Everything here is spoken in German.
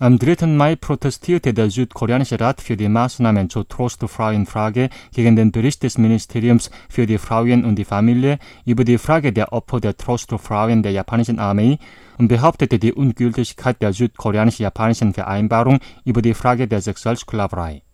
Am 3. Mai protestierte der südkoreanische Rat für die Maßnahmen zur Trostfrauenfrage gegen den Bericht des Ministeriums für die Frauen und die Familie über die Frage der Opfer der Trostfrauen der japanischen Armee und behauptete die Ungültigkeit der südkoreanisch-japanischen Vereinbarung über die Frage der Sexualsklaverei.